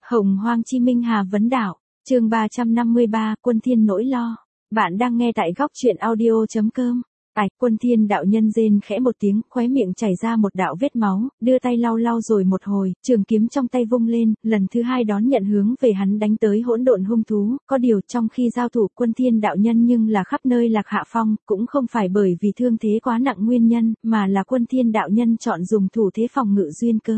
Hồng Hoang Chi Minh Hà vấn đạo, chương 353, Quân Thiên nỗi lo. Bạn đang nghe tại góc truyện audio.com. Quân Thiên đạo nhân rên khẽ một tiếng, khóe miệng chảy ra một đạo vết máu, đưa tay lau lau rồi một hồi, trường kiếm trong tay vung lên, lần thứ hai đón nhận hướng về hắn đánh tới hỗn độn hung thú. Có điều trong khi giao thủ Quân Thiên đạo nhân nhưng là khắp nơi lạc hạ phong, cũng không phải bởi vì thương thế quá nặng nguyên nhân, mà là Quân Thiên đạo nhân chọn dùng thủ thế phòng ngự duyên cớ.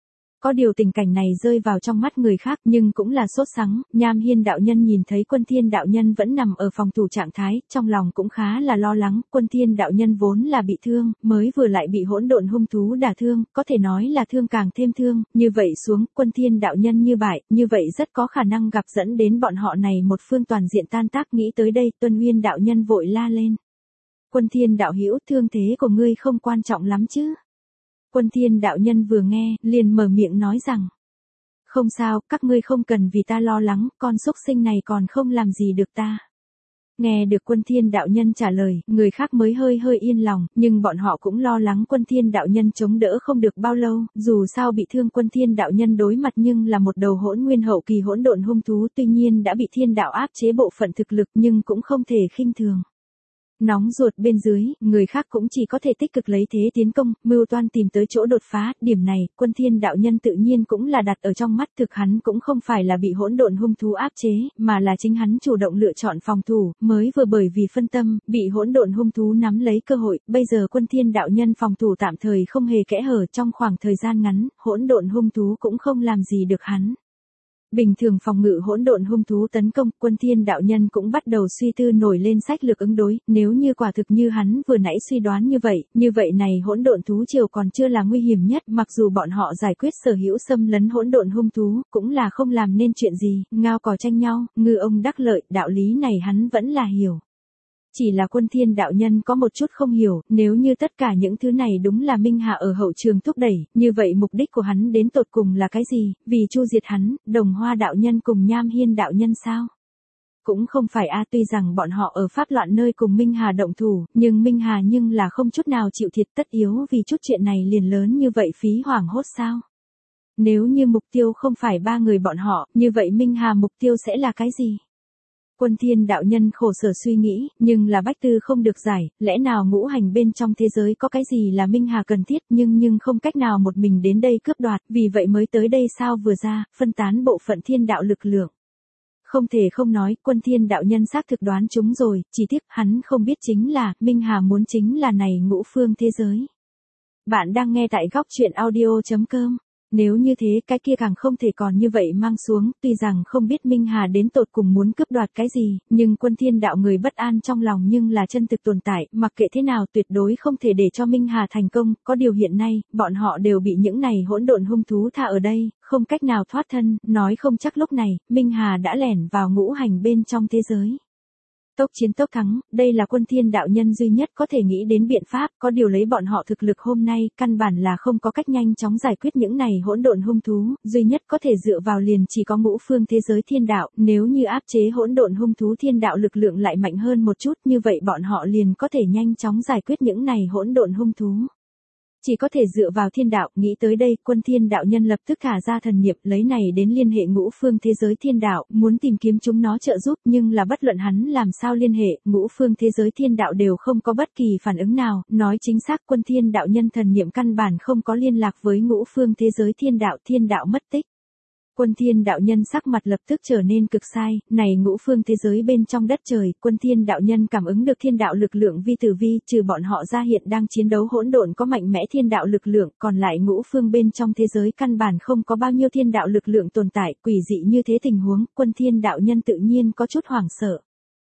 Có điều tình cảnh này rơi vào trong mắt người khác nhưng cũng là sốt sắng, Nham Hiên đạo nhân nhìn thấy Quân Thiên đạo nhân vẫn nằm ở phòng thủ trạng thái, trong lòng cũng khá là lo lắng, Quân Thiên đạo nhân vốn là bị thương, mới vừa lại bị hỗn độn hung thú đả thương, có thể nói là thương càng thêm thương, như vậy xuống, Quân Thiên đạo nhân như bại, như vậy rất có khả năng gặp dẫn đến bọn họ này một phương toàn diện tan tác. Nghĩ tới đây, Tuân Nguyên đạo nhân vội la lên. Quân Thiên đạo hữu, thương thế của ngươi không quan trọng lắm chứ? Quân Thiên đạo nhân vừa nghe, liền mở miệng nói rằng, không sao, các ngươi không cần vì ta lo lắng, con súc sinh này còn không làm gì được ta. Nghe được Quân Thiên đạo nhân trả lời, người khác mới hơi yên lòng, nhưng bọn họ cũng lo lắng Quân Thiên đạo nhân chống đỡ không được bao lâu, dù sao bị thương Quân Thiên đạo nhân đối mặt nhưng là một đầu hỗn nguyên hậu kỳ hỗn độn hung thú, tuy nhiên đã bị thiên đạo áp chế bộ phận thực lực nhưng cũng không thể khinh thường. Nóng ruột bên dưới, người khác cũng chỉ có thể tích cực lấy thế tiến công, mưu toan tìm tới chỗ đột phá, điểm này, Quân Thiên đạo nhân tự nhiên cũng là đặt ở trong mắt, thực hắn cũng không phải là bị hỗn độn hung thú áp chế, mà là chính hắn chủ động lựa chọn phòng thủ, mới vừa bởi vì phân tâm, bị hỗn độn hung thú nắm lấy cơ hội, bây giờ Quân Thiên đạo nhân phòng thủ tạm thời không hề kẽ hở, trong khoảng thời gian ngắn, hỗn độn hung thú cũng không làm gì được hắn. Bình thường phòng ngự hỗn độn hung thú tấn công, Quân Thiên đạo nhân cũng bắt đầu suy tư nổi lên sách lược ứng đối, nếu như quả thực như hắn vừa nãy suy đoán như vậy này hỗn độn thú triều còn chưa là nguy hiểm nhất, mặc dù bọn họ giải quyết sở hữu xâm lấn hỗn độn hung thú, cũng là không làm nên chuyện gì, ngao cò tranh nhau, ngư ông đắc lợi, đạo lý này hắn vẫn là hiểu. Chỉ là Quân Thiên đạo nhân có một chút không hiểu, nếu như tất cả những thứ này đúng là Minh Hà ở hậu trường thúc đẩy, như vậy mục đích của hắn đến tột cùng là cái gì, vì chu diệt hắn, Đồng Hoa đạo nhân cùng Nham Hiên đạo nhân sao? Cũng không phải tuy rằng bọn họ ở pháp loạn nơi cùng Minh Hà động thủ, nhưng Minh Hà nhưng là không chút nào chịu thiệt, tất yếu vì chút chuyện này liền lớn như vậy phí hoảng hốt sao? Nếu như mục tiêu không phải ba người bọn họ, như vậy Minh Hà mục tiêu sẽ là cái gì? Quân Thiên đạo nhân khổ sở suy nghĩ, nhưng là bách tư không được giải, lẽ nào ngũ hành bên trong thế giới có cái gì là Minh Hà cần thiết, nhưng không cách nào một mình đến đây cướp đoạt, vì vậy mới tới đây sao vừa ra, phân tán bộ phận thiên đạo lực lượng. Không thể không nói, Quân Thiên đạo nhân xác thực đoán chúng rồi, chỉ tiếc hắn không biết chính là, Minh Hà muốn chính là này ngũ phương thế giới. Bạn đang nghe tại góc truyện audio.com. Nếu như thế cái kia càng không thể còn như vậy mang xuống, tuy rằng không biết Minh Hà đến tột cùng muốn cướp đoạt cái gì, nhưng Quân Thiên đạo người bất an trong lòng nhưng là chân thực tồn tại, mặc kệ thế nào tuyệt đối không thể để cho Minh Hà thành công, có điều hiện nay, bọn họ đều bị những này hỗn độn hung thú tha ở đây, không cách nào thoát thân, nói không chắc lúc này, Minh Hà đã lẻn vào ngũ hành bên trong thế giới. Tốc chiến tốc thắng, đây là Quân Thiên đạo nhân duy nhất có thể nghĩ đến biện pháp, có điều lấy bọn họ thực lực hôm nay, căn bản là không có cách nhanh chóng giải quyết những này hỗn độn hung thú, duy nhất có thể dựa vào liền chỉ có ngũ phương thế giới thiên đạo, nếu như áp chế hỗn độn hung thú thiên đạo lực lượng lại mạnh hơn một chút, như vậy bọn họ liền có thể nhanh chóng giải quyết những này hỗn độn hung thú. Chỉ có thể dựa vào thiên đạo, nghĩ tới đây, Quân Thiên đạo nhân lập tức thả ra thần niệm, lấy này đến liên hệ ngũ phương thế giới thiên đạo, muốn tìm kiếm chúng nó trợ giúp, nhưng là bất luận hắn làm sao liên hệ, ngũ phương thế giới thiên đạo đều không có bất kỳ phản ứng nào, nói chính xác Quân Thiên đạo nhân thần niệm căn bản không có liên lạc với ngũ phương thế giới thiên đạo mất tích. Quân Thiên đạo nhân sắc mặt lập tức trở nên cực sai, này ngũ phương thế giới bên trong đất trời, Quân Thiên đạo nhân cảm ứng được thiên đạo lực lượng vi tử vi, trừ bọn họ ra hiện đang chiến đấu hỗn độn có mạnh mẽ thiên đạo lực lượng, còn lại ngũ phương bên trong thế giới căn bản không có bao nhiêu thiên đạo lực lượng tồn tại, quỷ dị như thế tình huống, Quân Thiên đạo nhân tự nhiên có chút hoảng sợ.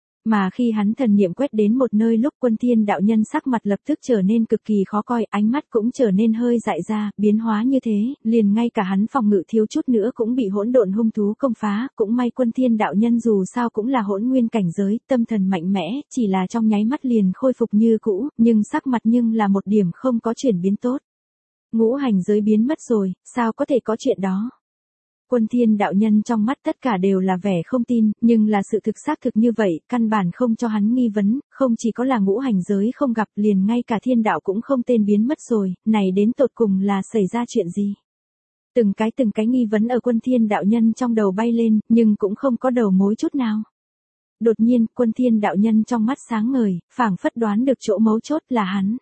Mà khi hắn thần niệm quét đến một nơi lúc Quân Thiên đạo nhân sắc mặt lập tức trở nên cực kỳ khó coi, ánh mắt cũng trở nên hơi dại ra, biến hóa như thế, liền ngay cả hắn phòng ngự thiếu chút nữa cũng bị hỗn độn hung thú công phá, cũng may Quân Thiên đạo nhân dù sao cũng là hỗn nguyên cảnh giới, tâm thần mạnh mẽ, chỉ là trong nháy mắt liền khôi phục như cũ, nhưng sắc mặt nhưng là một điểm không có chuyển biến tốt. Ngũ hành giới biến mất rồi, sao có thể có chuyện đó? Quân Thiên đạo nhân trong mắt tất cả đều là vẻ không tin, nhưng là sự thực xác thực như vậy, căn bản không cho hắn nghi vấn, không chỉ có là ngũ hành giới không gặp, liền ngay cả thiên đạo cũng không tên biến mất rồi, này đến tột cùng là xảy ra chuyện gì? Từng cái nghi vấn ở Quân Thiên đạo nhân trong đầu bay lên, nhưng cũng không có đầu mối chút nào. Đột nhiên, Quân Thiên đạo nhân trong mắt sáng ngời, phảng phất đoán được chỗ mấu chốt là hắn.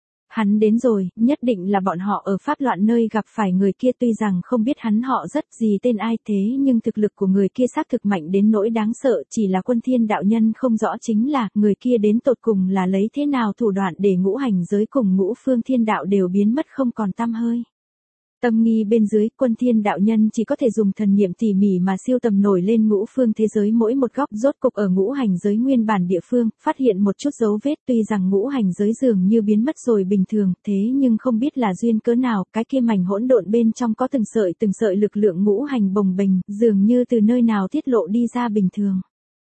Hắn đến rồi, nhất định là bọn họ ở pháp loạn nơi gặp phải người kia, tuy rằng không biết hắn họ rất gì tên ai thế nhưng thực lực của người kia xác thực mạnh đến nỗi đáng sợ, chỉ là Quân Thiên đạo nhân không rõ chính là người kia đến tột cùng là lấy thế nào thủ đoạn để ngũ hành giới cùng ngũ phương thiên đạo đều biến mất không còn tăm hơi. Tâm nghi bên dưới, Quân Thiên đạo nhân chỉ có thể dùng thần niệm tỉ mỉ mà siêu tầm nổi lên ngũ phương thế giới mỗi một góc, rốt cục ở ngũ hành giới nguyên bản địa phương, phát hiện một chút dấu vết, tuy rằng ngũ hành giới dường như biến mất rồi bình thường, thế nhưng không biết là duyên cớ nào, cái kia mảnh hỗn độn bên trong có từng sợi lực lượng ngũ hành bồng bềnh, dường như từ nơi nào tiết lộ đi ra bình thường.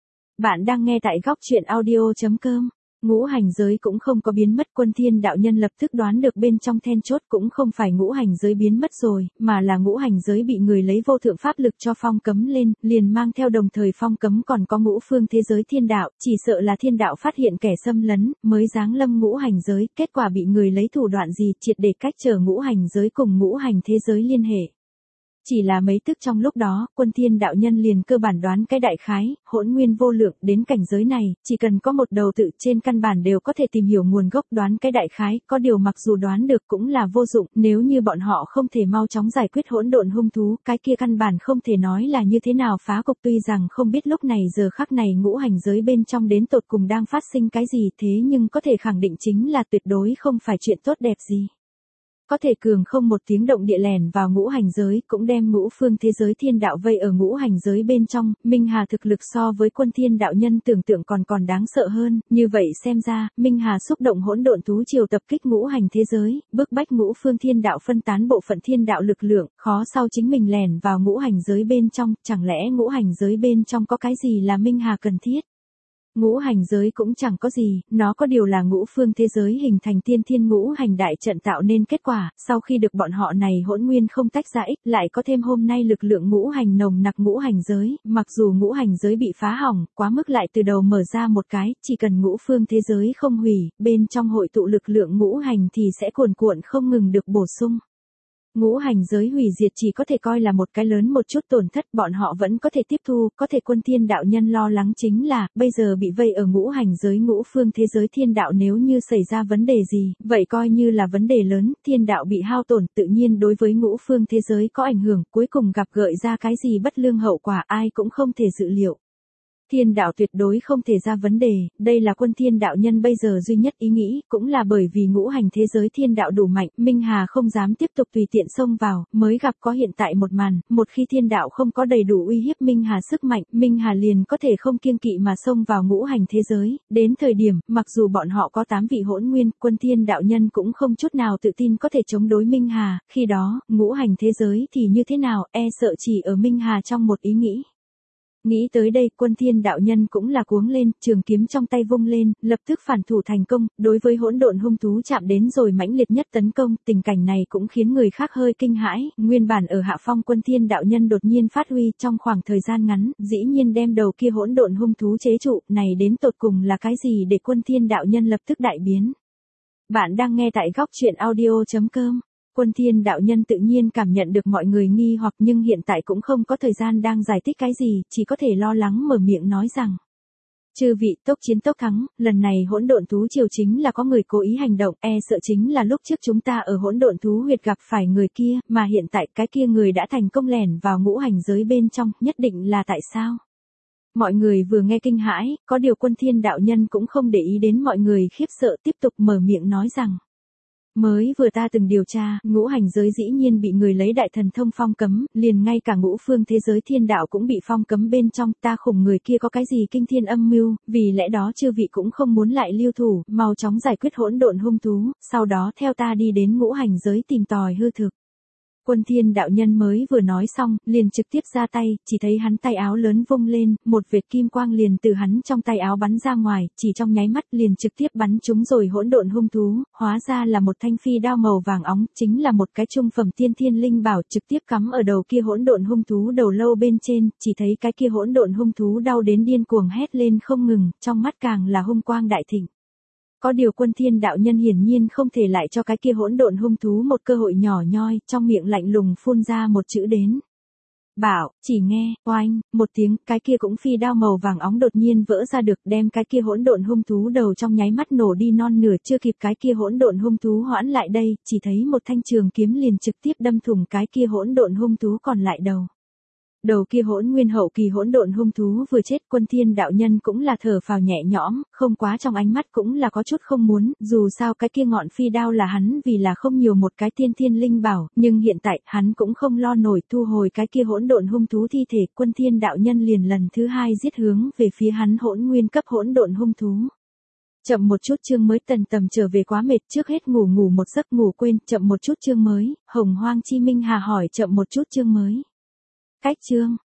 Bạn đang nghe tại góc truyện audio.com. Ngũ hành giới cũng không có biến mất, Quân Thiên đạo nhân lập tức đoán được bên trong then chốt cũng không phải ngũ hành giới biến mất rồi, mà là ngũ hành giới bị người lấy vô thượng pháp lực cho phong cấm lên, liền mang theo đồng thời phong cấm còn có ngũ phương thế giới thiên đạo, chỉ sợ là thiên đạo phát hiện kẻ xâm lấn, mới giáng lâm ngũ hành giới, kết quả bị người lấy thủ đoạn gì triệt để cách trở ngũ hành giới cùng ngũ hành thế giới liên hệ. Chỉ là mấy tức trong lúc đó, Quân Thiên đạo nhân liền cơ bản đoán cái đại khái, hỗn nguyên vô lượng, đến cảnh giới này, chỉ cần có một đầu tự trên căn bản đều có thể tìm hiểu nguồn gốc, đoán cái đại khái, có điều mặc dù đoán được cũng là vô dụng, nếu như bọn họ không thể mau chóng giải quyết hỗn độn hung thú, cái kia căn bản không thể nói là như thế nào phá cục, tuy rằng không biết lúc này giờ khắc này ngũ hành giới bên trong đến tột cùng đang phát sinh cái gì, thế nhưng có thể khẳng định chính là tuyệt đối không phải chuyện tốt đẹp gì. Có thể cường không một tiếng động địa lèn vào ngũ hành giới, cũng đem ngũ phương thế giới thiên đạo vây ở ngũ hành giới bên trong, Minh Hà thực lực so với Quân Thiên đạo nhân tưởng tượng còn đáng sợ hơn, như vậy xem ra, Minh Hà xúc động hỗn độn thú triều tập kích ngũ hành thế giới, bức bách ngũ phương thiên đạo phân tán bộ phận thiên đạo lực lượng, khó sau chính mình lèn vào ngũ hành giới bên trong, chẳng lẽ ngũ hành giới bên trong có cái gì là Minh Hà cần thiết? Ngũ hành giới cũng chẳng có gì, nó có điều là ngũ phương thế giới hình thành tiên thiên ngũ hành đại trận tạo nên kết quả, sau khi được bọn họ này hỗn nguyên không tách ra ích, lại có thêm hôm nay lực lượng ngũ hành nồng nặc ngũ hành giới, mặc dù ngũ hành giới bị phá hỏng, quá mức lại từ đầu mở ra một cái, chỉ cần ngũ phương thế giới không hủy, bên trong hội tụ lực lượng ngũ hành thì sẽ cuồn cuộn không ngừng được bổ sung. Ngũ hành giới hủy diệt chỉ có thể coi là một cái lớn một chút tổn thất, bọn họ vẫn có thể tiếp thu, có thể Quân Thiên đạo nhân lo lắng chính là, bây giờ bị vây ở ngũ hành giới ngũ phương thế giới thiên đạo, nếu như xảy ra vấn đề gì, vậy coi như là vấn đề lớn, thiên đạo bị hao tổn, tự nhiên đối với ngũ phương thế giới có ảnh hưởng, cuối cùng gặp gợi ra cái gì bất lương hậu quả ai cũng không thể dự liệu. Thiên đạo tuyệt đối không thể ra vấn đề, đây là Quân Thiên đạo nhân bây giờ duy nhất ý nghĩ, cũng là bởi vì ngũ hành thế giới thiên đạo đủ mạnh, Minh Hà không dám tiếp tục tùy tiện xông vào, mới gặp có hiện tại một màn, một khi thiên đạo không có đầy đủ uy hiếp Minh Hà sức mạnh, Minh Hà liền có thể không kiêng kỵ mà xông vào ngũ hành thế giới, đến thời điểm, mặc dù bọn họ có 8 vị hỗn nguyên, Quân Thiên đạo nhân cũng không chút nào tự tin có thể chống đối Minh Hà, khi đó, ngũ hành thế giới thì như thế nào, e sợ chỉ ở Minh Hà trong một ý nghĩ. Nghĩ tới đây, Quân Thiên đạo nhân cũng là cuống lên, trường kiếm trong tay vung lên, lập tức phản thủ thành công, đối với hỗn độn hung thú chạm đến rồi mãnh liệt nhất tấn công, tình cảnh này cũng khiến người khác hơi kinh hãi, nguyên bản ở hạ phong Quân Thiên đạo nhân đột nhiên phát huy trong khoảng thời gian ngắn, dĩ nhiên đem đầu kia hỗn độn hung thú chế trụ, này đến tột cùng là cái gì để Quân Thiên đạo nhân lập tức đại biến. Bạn đang nghe tại góc truyện audio.com. Quân Thiên đạo nhân tự nhiên cảm nhận được mọi người nghi hoặc, nhưng hiện tại cũng không có thời gian đang giải thích cái gì, chỉ có thể lo lắng mở miệng nói rằng: chư vị, tốc chiến tốc thắng, lần này hỗn độn thú triều chính là có người cố ý hành động, e sợ chính là lúc trước chúng ta ở hỗn độn thú huyệt gặp phải người kia, mà hiện tại cái kia người đã thành công lẻn vào ngũ hành giới bên trong, nhất định là tại sao? Mọi người vừa nghe kinh hãi, có điều Quân Thiên đạo nhân cũng không để ý đến mọi người khiếp sợ, tiếp tục mở miệng nói rằng: mới vừa ta từng điều tra, ngũ hành giới dĩ nhiên bị người lấy đại thần thông phong cấm, liền ngay cả ngũ phương thế giới thiên đạo cũng bị phong cấm bên trong, ta khủng người kia có cái gì kinh thiên âm mưu, vì lẽ đó chư vị cũng không muốn lại lưu thủ, mau chóng giải quyết hỗn độn hung thú, sau đó theo ta đi đến ngũ hành giới tìm tòi hư thực. Quân Thiên đạo nhân mới vừa nói xong, liền trực tiếp ra tay, chỉ thấy hắn tay áo lớn vung lên, một vệt kim quang liền từ hắn trong tay áo bắn ra ngoài, chỉ trong nháy mắt liền trực tiếp bắn trúng rồi hỗn độn hung thú, hóa ra là một thanh phi đao màu vàng óng, chính là một cái trung phẩm tiên thiên linh bảo, trực tiếp cắm ở đầu kia hỗn độn hung thú đầu lâu bên trên, chỉ thấy cái kia hỗn độn hung thú đau đến điên cuồng hét lên không ngừng, trong mắt càng là hung quang đại thịnh. Có điều Quân Thiên đạo nhân hiển nhiên không thể lại cho cái kia hỗn độn hung thú một cơ hội nhỏ nhoi, trong miệng lạnh lùng phun ra một chữ đến. Bảo, chỉ nghe, oanh, một tiếng, cái kia cũng phi đao màu vàng óng đột nhiên vỡ ra được, đem cái kia hỗn độn hung thú đầu trong nháy mắt nổ đi non nửa, chưa kịp cái kia hỗn độn hung thú hoãn lại đây, chỉ thấy một thanh trường kiếm liền trực tiếp đâm thủng cái kia hỗn độn hung thú còn lại đầu. Đầu kia hỗn nguyên hậu kỳ hỗn độn hung thú vừa chết, Quân Thiên đạo nhân cũng là thở phào nhẹ nhõm, không quá trong ánh mắt cũng là có chút không muốn, dù sao cái kia ngọn phi đao là hắn vì là không nhiều một cái tiên thiên linh bảo, nhưng hiện tại hắn cũng không lo nổi thu hồi cái kia hỗn độn hung thú thi thể, Quân Thiên đạo nhân liền lần thứ hai giết hướng về phía hắn hỗn nguyên cấp hỗn độn hung thú. Chậm một chút chương mới, Tần Tầm trở về quá mệt, trước hết ngủ một giấc ngủ quên, chậm một chút chương mới, Hồng Hoang Chi Minh Hà hỏi chậm một chút chương mới. Cách chương